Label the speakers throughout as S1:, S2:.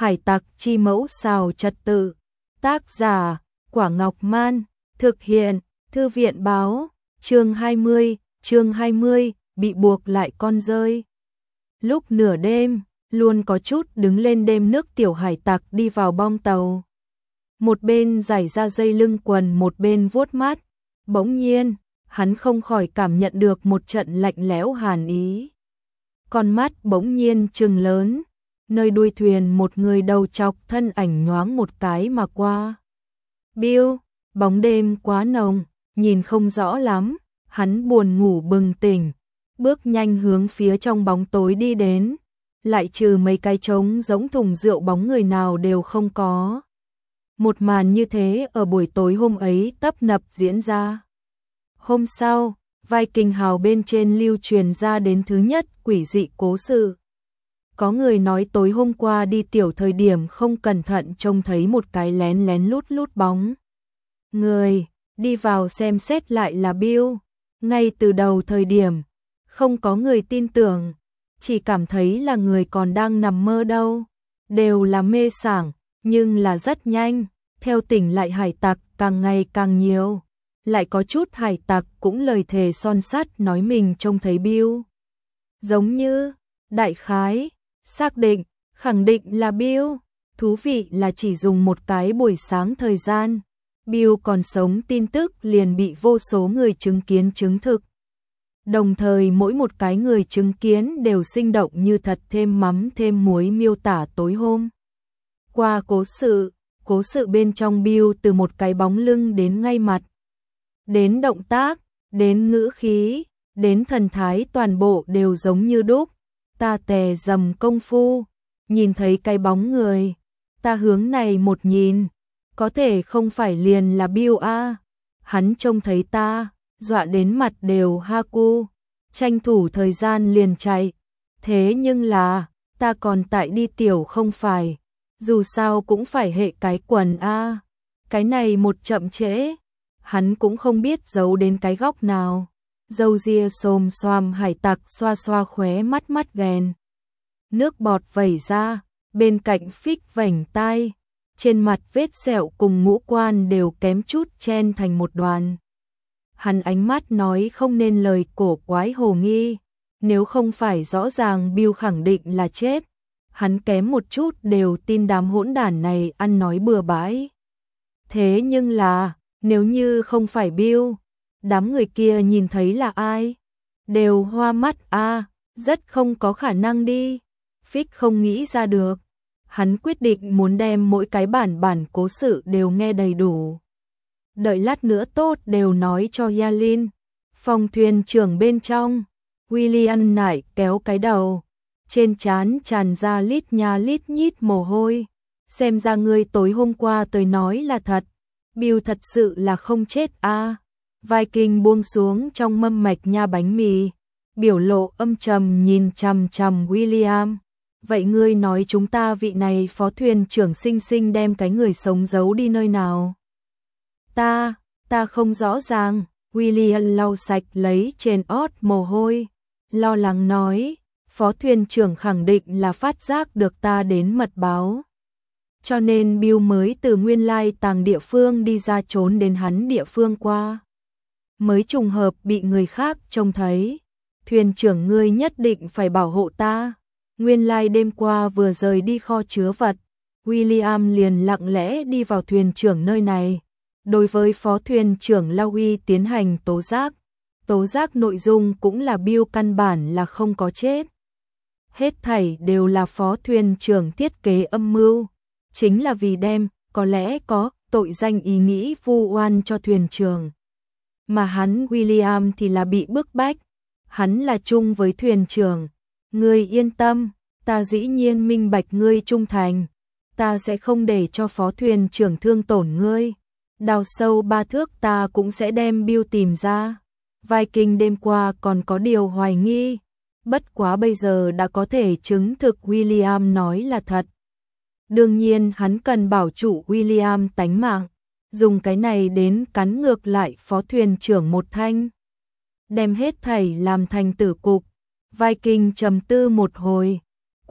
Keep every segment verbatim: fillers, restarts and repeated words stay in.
S1: Hải tặc chi mẫu xào trật tự. Tác giả, Quả Ngọc Man. Thực hiện, Thư viện báo. Chương hai mươi, chương hai mươi, bị buộc lại con rơi. Lúc nửa đêm, luôn có chút đứng lên đêm nước tiểu hải tặc đi vào bong tàu. Một bên giải ra dây lưng quần, một bên vuốt mắt. Bỗng nhiên, hắn không khỏi cảm nhận được một trận lạnh lẽo hàn ý. Con mắt bỗng nhiên trừng lớn, nơi đuôi thuyền một người đầu trọc thân ảnh nhoáng một cái mà qua. Bill, bóng đêm quá nồng, nhìn không rõ lắm, hắn buồn ngủ bừng tỉnh, bước nhanh hướng phía trong bóng tối đi đến, lại trừ mấy cái trống giống thùng rượu bóng người nào đều không có. Một màn như thế ở buổi tối hôm ấy tấp nập diễn ra. Hôm sau, Viking hào bên trên lưu truyền ra đến thứ nhất quỷ dị cố sự. Có người nói tối hôm qua đi tiểu thời điểm không cẩn thận trông thấy một cái lén lén lút lút bóng người, đi vào xem xét lại là Bill. Ngay từ đầu thời điểm, không có người tin tưởng, chỉ cảm thấy là người còn đang nằm mơ đâu, đều là mê sảng, nhưng là rất nhanh, theo tỉnh lại hải tặc càng ngày càng nhiều. Lại có chút hải tặc cũng lời thề son sắt nói mình trông thấy Bill. Giống như, đại khái, xác định, khẳng định là Bill. Thú vị là chỉ dùng một cái buổi sáng thời gian, Bill còn sống tin tức liền bị vô số người chứng kiến chứng thực. Đồng thời mỗi một cái người chứng kiến đều sinh động như thật, thêm mắm thêm muối miêu tả tối hôm qua cố sự. Cố sự bên trong Bill từ một cái bóng lưng đến ngay mặt, đến động tác, đến ngữ khí, đến thần thái toàn bộ đều giống như đúc. Ta tè dầm công phu, nhìn thấy cái bóng người, ta hướng này một nhìn, có thể không phải liền là Bill a. Hắn trông thấy ta, dọa đến mặt đều ha cu, tranh thủ thời gian liền chạy. Thế nhưng là, ta còn tại đi tiểu không phải, dù sao cũng phải hệ cái quần a. Cái này một chậm trễ, hắn cũng không biết giấu đến cái góc nào. Dâu ria xồm xoàm hải tặc xoa xoa khóe mắt mắt ghen. Nước bọt vẩy ra, bên cạnh phích vảnh tai, trên mặt vết sẹo cùng ngũ quan đều kém chút chen thành một đoàn. Hắn ánh mắt nói không nên lời, cổ quái hồ nghi, nếu không phải rõ ràng Bill khẳng định là chết, hắn kém một chút đều tin đám hỗn đản này ăn nói bừa bãi. Thế nhưng là, nếu như không phải Bill, đám người kia nhìn thấy là ai? Đều hoa mắt a, à, rất không có khả năng đi. Phích không nghĩ ra được. Hắn quyết định muốn đem mỗi cái bản bản cố sự đều nghe đầy đủ. Đợi lát nữa tốt đều nói cho Yalin. Phòng thuyền trưởng bên trong, William nải kéo cái đầu, trên trán tràn ra lít nha lít nhít mồ hôi. Xem ra ngươi tối hôm qua tới nói là thật. Bill thật sự là không chết a. À. Viking buông xuống trong mâm mạch nha bánh mì, biểu lộ âm trầm nhìn chằm chằm William. Vậy ngươi nói chúng ta vị này phó thuyền trưởng sinh sinh đem cái người sống giấu đi nơi nào? Ta, ta không rõ ràng. William lau sạch lấy trên ót mồ hôi, lo lắng nói, phó thuyền trưởng khẳng định là phát giác được ta đến mật báo. Cho nên Bill mới từ nguyên lai tàng địa phương đi ra trốn đến hắn địa phương qua. Mới trùng hợp bị người khác trông thấy. Thuyền trưởng ngươi nhất định phải bảo hộ ta. Nguyên lai đêm qua vừa rời đi kho chứa vật, William liền lặng lẽ đi vào thuyền trưởng nơi này. Đối với phó thuyền trưởng Lowy tiến hành tố giác. Tố giác nội dung cũng là Bill căn bản là không có chết. Hết thảy đều là phó thuyền trưởng thiết kế âm mưu. Chính là vì đem, có lẽ có, tội danh ý nghĩ vu oan cho thuyền trưởng. Mà hắn William thì là bị bức bách. Hắn là chung với thuyền trưởng. Ngươi yên tâm, ta dĩ nhiên minh bạch ngươi trung thành. Ta sẽ không để cho phó thuyền trưởng thương tổn ngươi. Đào sâu ba thước ta cũng sẽ đem Bill tìm ra. Viking đêm qua còn có điều hoài nghi. Bất quá bây giờ đã có thể chứng thực William nói là thật. Đương nhiên hắn cần bảo trụ William tánh mạng, dùng cái này đến cắn ngược lại phó thuyền trưởng một thanh. Đem hết thảy làm thành tử cục. Viking trầm tư một hồi,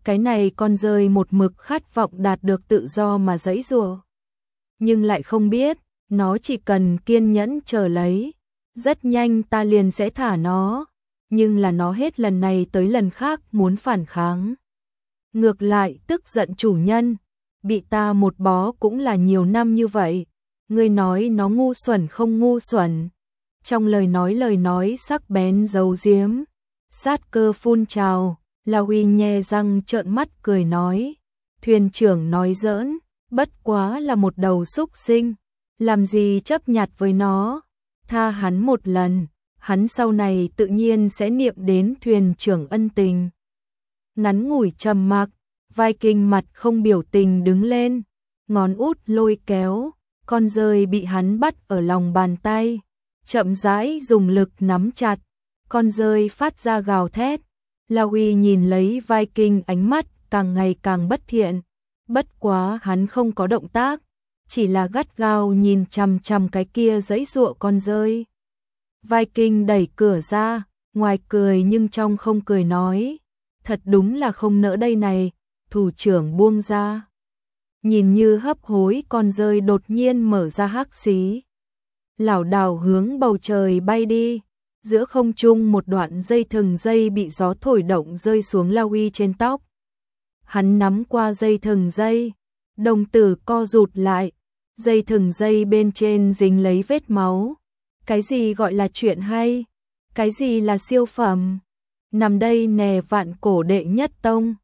S1: Cái này con rơi một mực khát vọng đạt được tự do mà giãy giụa. Nhưng lại không biết, nó chỉ cần kiên nhẫn chờ lấy, rất nhanh ta liền sẽ thả nó, nhưng là nó hết lần này tới lần khác muốn phản kháng. Ngược lại tức giận chủ nhân, bị ta một bó cũng là nhiều năm như vậy, ngươi nói nó ngu xuẩn không ngu xuẩn. Trong lời nói lời nói sắc bén giấu giếm, sát cơ phun trào, La Huy nhe răng trợn mắt cười nói, thuyền trưởng nói giỡn, bất quá là một đầu súc sinh, làm gì chấp nhặt với nó, tha hắn một lần, hắn sau này tự nhiên sẽ niệm đến thuyền trưởng ân tình. Ngắn ngủi trầm mặc, Viking mặt không biểu tình đứng lên, ngón út lôi kéo, con rơi bị hắn bắt ở lòng bàn tay, chậm rãi dùng lực nắm chặt, con rơi phát ra gào thét. La Huy nhìn lấy Viking ánh mắt càng ngày càng bất thiện, bất quá hắn không có động tác, chỉ là gắt gao nhìn chằm chằm cái kia giãy giụa con rơi. Viking đẩy cửa ra, ngoài cười nhưng trong không cười nói, thật đúng là không nỡ đây này, thủ trưởng buông ra. Nhìn như hấp hối con rơi đột nhiên mở ra hắc xí, lảo đảo hướng bầu trời bay đi. Giữa không trung một đoạn dây thừng dây bị gió thổi động rơi xuống La Huy trên tóc. Hắn nắm qua dây thừng dây, đồng tử co rụt lại, dây thừng dây bên trên dính lấy vết máu. Cái gì gọi là chuyện hay? Cái gì là siêu phẩm? Nằm đây nè vạn cổ đệ nhất tông,